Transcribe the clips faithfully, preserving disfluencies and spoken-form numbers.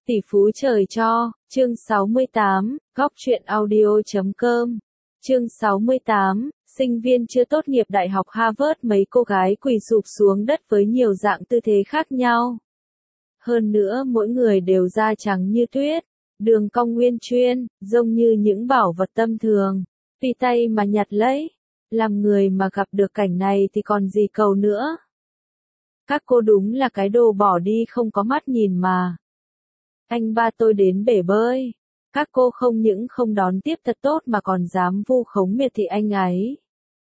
Tỷ phú trời cho, chương sáu mươi tám, góc truyện audio chấm com. Chương sáu mươi tám, sinh viên chưa tốt nghiệp đại học Harvard, mấy cô gái quỳ sụp xuống đất với nhiều dạng tư thế khác nhau. Hơn nữa mỗi người đều da trắng như tuyết, đường cong nguyên chuyên, giống như những bảo vật tâm thường, tùy tay mà nhặt lấy. Làm người mà gặp được cảnh này thì còn gì cầu nữa. Các cô đúng là cái đồ bỏ đi không có mắt nhìn mà. Anh ba tôi đến bể bơi. Các cô không những không đón tiếp thật tốt mà còn dám vu khống miệt thị anh ấy.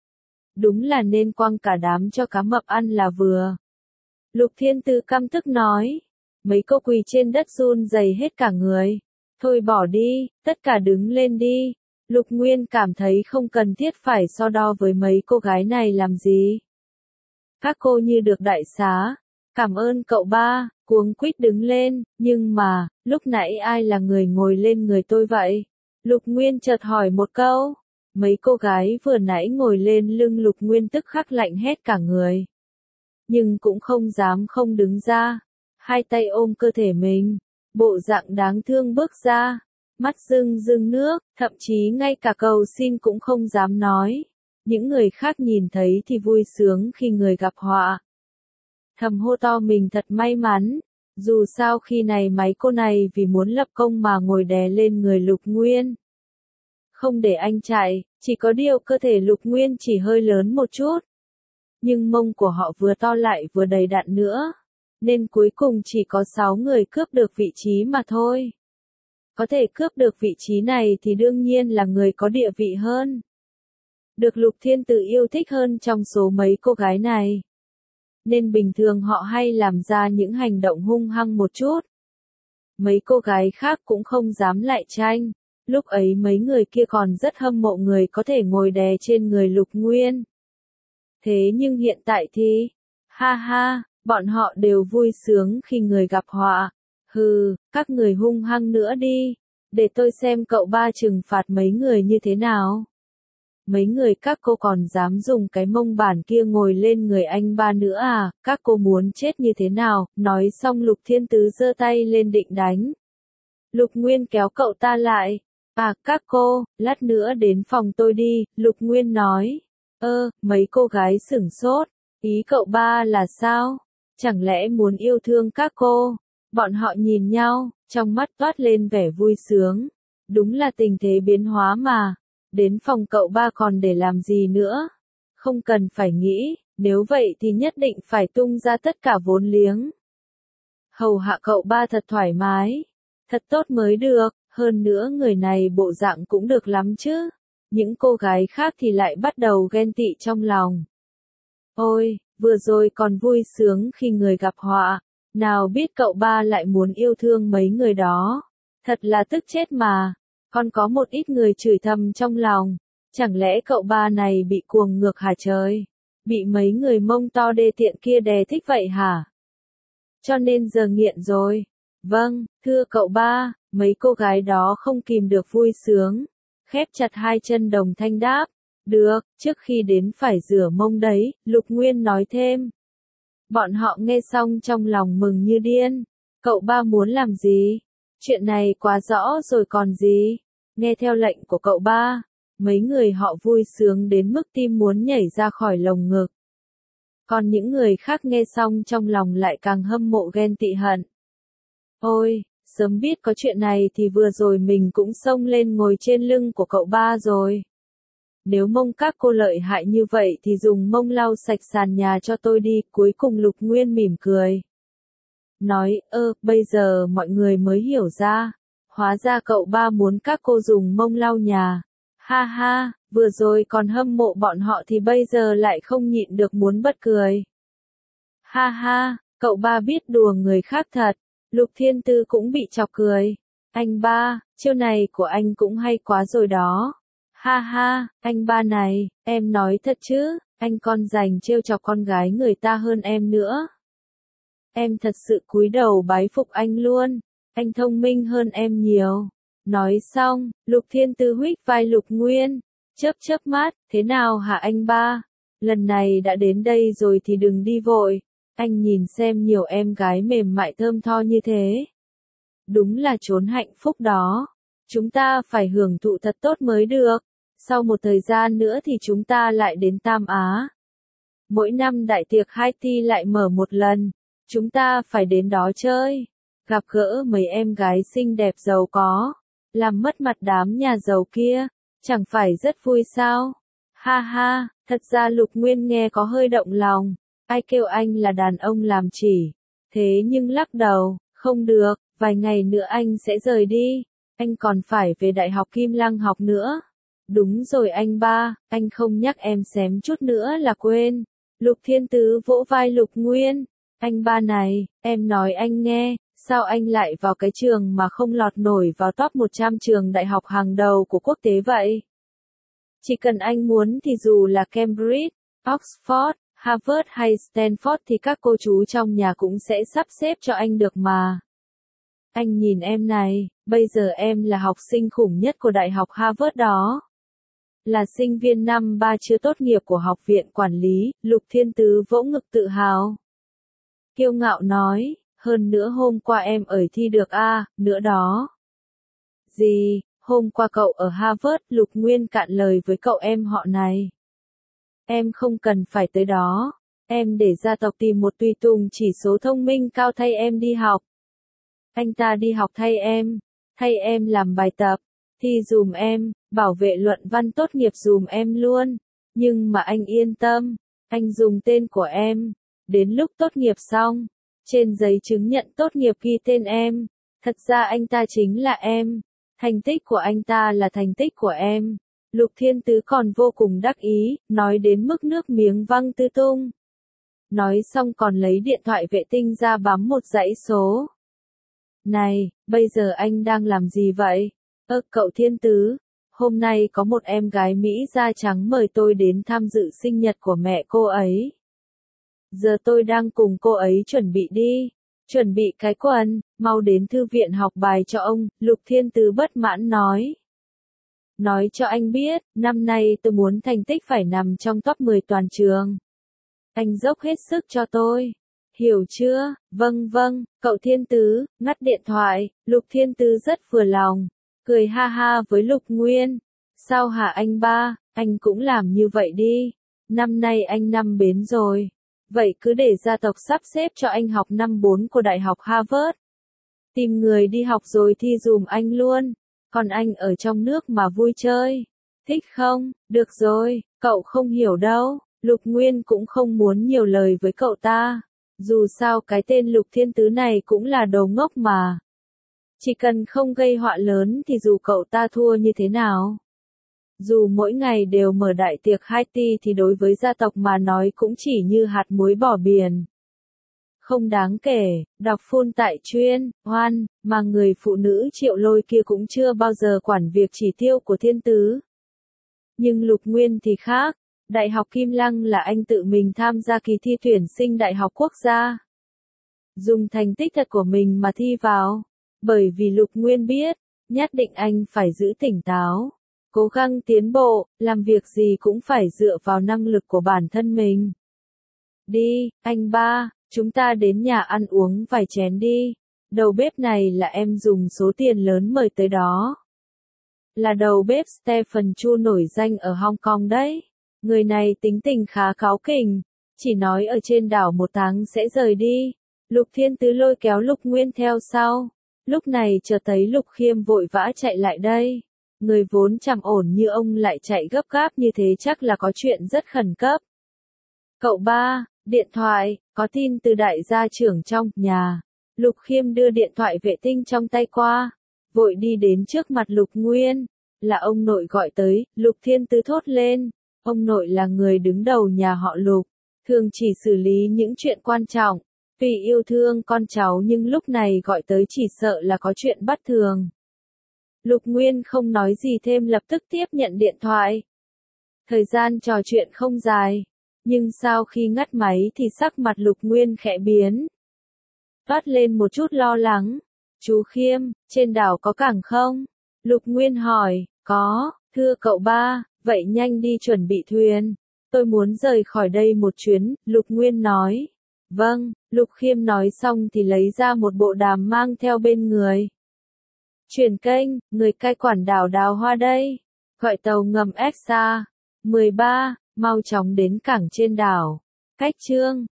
Đúng là nên quăng cả đám cho cá mập ăn là vừa. Lục Thiên Tư căm tức nói. Mấy cô quỳ trên đất run rẩy hết cả người. Thôi bỏ đi, tất cả đứng lên đi. Lục Nguyên cảm thấy không cần thiết phải so đo với mấy cô gái này làm gì. Các cô như được đại xá. Cảm ơn cậu ba, cuống quýt đứng lên, nhưng mà, lúc nãy ai là người ngồi lên người tôi vậy? Lục Nguyên chợt hỏi một câu. Mấy cô gái vừa nãy ngồi lên lưng Lục Nguyên tức khắc lạnh hết cả người. Nhưng cũng không dám không đứng ra. Hai tay ôm cơ thể mình, bộ dạng đáng thương bước ra. Mắt rưng rưng nước, thậm chí ngay cả cầu xin cũng không dám nói. Những người khác nhìn thấy thì vui sướng khi người gặp họa. Thầm hô to mình thật may mắn. Dù sao khi này mấy cô này vì muốn lập công mà ngồi đè lên người Lục Nguyên. Không để anh chạy, chỉ có điều cơ thể Lục Nguyên chỉ hơi lớn một chút. Nhưng mông của họ vừa to lại vừa đầy đặn nữa. Nên cuối cùng chỉ có sáu người cướp được vị trí mà thôi. Có thể cướp được vị trí này thì đương nhiên là người có địa vị hơn. Được Lục Thiên Tử yêu thích hơn trong số mấy cô gái này. Nên bình thường họ hay làm ra những hành động hung hăng một chút. Mấy cô gái khác cũng không dám lại tranh. Lúc ấy mấy người kia còn rất hâm mộ người có thể ngồi đè trên người Lục Nguyên. Thế nhưng hiện tại thì, ha ha, bọn họ đều vui sướng khi người gặp họa. Hừ, các người hung hăng nữa đi, để tôi xem cậu ba trừng phạt mấy người như thế nào. Mấy người các cô còn dám dùng cái mông bản kia ngồi lên người anh ba nữa à, các cô muốn chết như thế nào, nói xong Lục Thiên Tứ giơ tay lên định đánh. Lục Nguyên kéo cậu ta lại, à các cô, lát nữa đến phòng tôi đi, Lục Nguyên nói. Ơ, mấy cô gái sửng sốt, ý cậu ba là sao, chẳng lẽ muốn yêu thương các cô, bọn họ nhìn nhau, trong mắt toát lên vẻ vui sướng, đúng là tình thế biến hóa mà. Đến phòng cậu ba còn để làm gì nữa? Không cần phải nghĩ, nếu vậy thì nhất định phải tung ra tất cả vốn liếng. Hầu hạ cậu ba thật thoải mái, thật tốt mới được, hơn nữa người này bộ dạng cũng được lắm chứ. Những cô gái khác thì lại bắt đầu ghen tị trong lòng. Ôi, vừa rồi còn vui sướng khi người gặp họa, nào biết cậu ba lại muốn yêu thương mấy người đó. Thật là tức chết mà. Còn có một ít người chửi thầm trong lòng, chẳng lẽ cậu ba này bị cuồng ngược hả trời? Bị mấy người mông to đê tiện kia đè thích vậy hả? Cho nên giờ nghiện rồi. Vâng, thưa cậu ba, mấy cô gái đó không kìm được vui sướng. Khép chặt hai chân đồng thanh đáp. Được, trước khi đến phải rửa mông đấy, Lục Nguyên nói thêm. Bọn họ nghe xong trong lòng mừng như điên. Cậu ba muốn làm gì? Chuyện này quá rõ rồi còn gì. Nghe theo lệnh của cậu ba, mấy người họ vui sướng đến mức tim muốn nhảy ra khỏi lồng ngực. Còn những người khác nghe xong trong lòng lại càng hâm mộ ghen tị hận. Ôi, sớm biết có chuyện này thì vừa rồi mình cũng xông lên ngồi trên lưng của cậu ba rồi. Nếu mông các cô lợi hại như vậy thì dùng mông lau sạch sàn nhà cho tôi đi. Cuối cùng Lục Nguyên mỉm cười. Nói, ơ, bây giờ mọi người mới hiểu ra. Hóa ra cậu ba muốn các cô dùng mông lau nhà. Ha ha, vừa rồi còn hâm mộ bọn họ thì bây giờ lại không nhịn được muốn bật cười. Ha ha, cậu ba biết đùa người khác thật. Lục Thiên Tư cũng bị chọc cười. Anh ba, chiêu này của anh cũng hay quá rồi đó. Ha ha, anh ba này, em nói thật chứ, anh còn dành trêu chọc con gái người ta hơn em nữa. Em thật sự cúi đầu bái phục anh luôn. Anh thông minh hơn em nhiều. Nói xong, Lục Thiên Tư huých vai Lục Nguyên. Chớp chớp mắt, thế nào hả anh ba? Lần này đã đến đây rồi thì đừng đi vội. Anh nhìn xem nhiều em gái mềm mại thơm tho như thế. đúng là trốn hạnh phúc đó. Chúng ta phải hưởng thụ thật tốt mới được. Sau một thời gian nữa thì chúng ta lại đến Tam Á. Mỗi năm đại tiệc Haiti lại mở một lần. Chúng ta phải đến đó chơi. Gặp gỡ mấy em gái xinh đẹp giàu có. Làm mất mặt đám nhà giàu kia. Chẳng phải rất vui sao? Ha ha, thật ra Lục Nguyên nghe có hơi động lòng. Ai kêu anh là đàn ông làm chỉ. Thế nhưng lắc đầu, không được, vài ngày nữa anh sẽ rời đi. Anh còn phải về Đại học Kim Lăng học nữa. Đúng rồi anh ba, anh không nhắc em xém chút nữa là quên. Lục Thiên Tứ vỗ vai Lục Nguyên. Anh ba này, em nói anh nghe, sao anh lại vào cái trường mà không lọt nổi vào top một trăm trường đại học hàng đầu của quốc tế vậy? Chỉ cần anh muốn thì dù là Cambridge, Oxford, Harvard hay Stanford thì các cô chú trong nhà cũng sẽ sắp xếp cho anh được mà. Anh nhìn em này, bây giờ em là học sinh khủng nhất của Đại học Harvard đó. Là sinh viên năm ba chưa tốt nghiệp của Học viện Quản lý, Lục Thiên Tứ vỗ ngực tự hào. Kiêu ngạo nói, hơn nữa hôm qua em ở thi được A, nữa đó. Gì, hôm qua cậu ở Harvard, Lục Nguyên cạn lời với cậu em họ này. Em không cần phải tới đó, em để gia tộc tìm một tùy tùng chỉ số thông minh cao thay em đi học. Anh ta đi học thay em, thay em làm bài tập, thi dùm em, bảo vệ luận văn tốt nghiệp dùm em luôn. Nhưng mà anh yên tâm, anh dùng tên của em. Đến lúc tốt nghiệp xong, trên giấy chứng nhận tốt nghiệp ghi tên em. Thật ra anh ta chính là em. Thành tích của anh ta là thành tích của em. Lục Thiên Tứ còn vô cùng đắc ý, nói đến mức nước miếng văng tứ tung. Nói xong còn lấy điện thoại vệ tinh ra bấm một dãy số. Này, bây giờ anh đang làm gì vậy? Ơ cậu Thiên Tứ, hôm nay có một em gái Mỹ da trắng mời tôi đến tham dự sinh nhật của mẹ cô ấy. Giờ tôi đang cùng cô ấy chuẩn bị đi. Chuẩn bị cái quần, mau đến thư viện học bài cho ông, Lục Thiên Tứ bất mãn nói. Nói cho anh biết, năm nay tôi muốn thành tích phải nằm trong top mười toàn trường. Anh dốc hết sức cho tôi. Hiểu chưa? Vâng vâng, cậu Thiên Tứ, ngắt điện thoại, Lục Thiên Tứ rất vừa lòng. Cười ha ha với Lục Nguyên. Sao hả anh ba, anh cũng làm như vậy đi. Năm nay anh năm bến rồi. Vậy cứ để gia tộc sắp xếp cho anh học năm bốn của Đại học Harvard. Tìm người đi học rồi thi dùm anh luôn. Còn anh ở trong nước mà vui chơi. Thích không? Được rồi, cậu không hiểu đâu. Lục Nguyên cũng không muốn nhiều lời với cậu ta. Dù sao cái tên Lục Thiên Tứ này cũng là đồ ngốc mà. Chỉ cần không gây họa lớn thì dù cậu ta thua như thế nào. Dù mỗi ngày đều mở đại tiệc Haiti thì đối với gia tộc mà nói cũng chỉ như hạt muối bỏ biển. Không đáng kể, đọc full tại chuyên, hoan, mà người phụ nữ Triệu Lôi kia cũng chưa bao giờ quản việc chỉ tiêu của Thiên Tứ. Nhưng Lục Nguyên thì khác, Đại học Kim Lăng là anh tự mình tham gia kỳ thi tuyển sinh Đại học Quốc gia. Dùng thành tích thật của mình mà thi vào, bởi vì Lục Nguyên biết, nhất định anh phải giữ tỉnh táo. Cố gắng tiến bộ, làm việc gì cũng phải dựa vào năng lực của bản thân mình. Đi, anh ba, chúng ta đến nhà ăn uống vài chén đi. Đầu bếp này là em dùng số tiền lớn mời tới đó. Là đầu bếp Stephen Chu nổi danh ở Hong Kong đấy. Người này tính tình khá cáu kỉnh, chỉ nói ở trên đảo một tháng sẽ rời đi. Lục Thiên Tứ lôi kéo Lục Nguyên theo sau. Lúc này chợt thấy Lục Khiêm vội vã chạy lại đây. Người vốn trầm ổn như ông lại chạy gấp gáp như thế chắc là có chuyện rất khẩn cấp. Cậu ba, điện thoại, có tin từ đại gia trưởng trong nhà. Lục Khiêm đưa điện thoại vệ tinh trong tay qua, vội đi đến trước mặt Lục Nguyên. Là ông nội gọi tới, Lục Thiên Tứ thốt lên. Ông nội là người đứng đầu nhà họ Lục, thường chỉ xử lý những chuyện quan trọng. Vì yêu thương con cháu nhưng lúc này gọi tới chỉ sợ là có chuyện bất thường. Lục Nguyên không nói gì thêm lập tức tiếp nhận điện thoại. Thời gian trò chuyện không dài, nhưng sau khi ngắt máy thì sắc mặt Lục Nguyên khẽ biến. Toát lên một chút lo lắng. Chú Khiêm, trên đảo có cảng không? Lục Nguyên hỏi, có, thưa cậu ba, vậy nhanh đi chuẩn bị thuyền. Tôi muốn rời khỏi đây một chuyến, Lục Nguyên nói. Vâng, Lục Khiêm nói xong thì lấy ra một bộ đàm mang theo bên người. Chuyển kênh, người cai quản đảo Đào Hoa đây. Gọi tàu ngầm Exa. mười ba, mau chóng đến cảng trên đảo. Cách chương.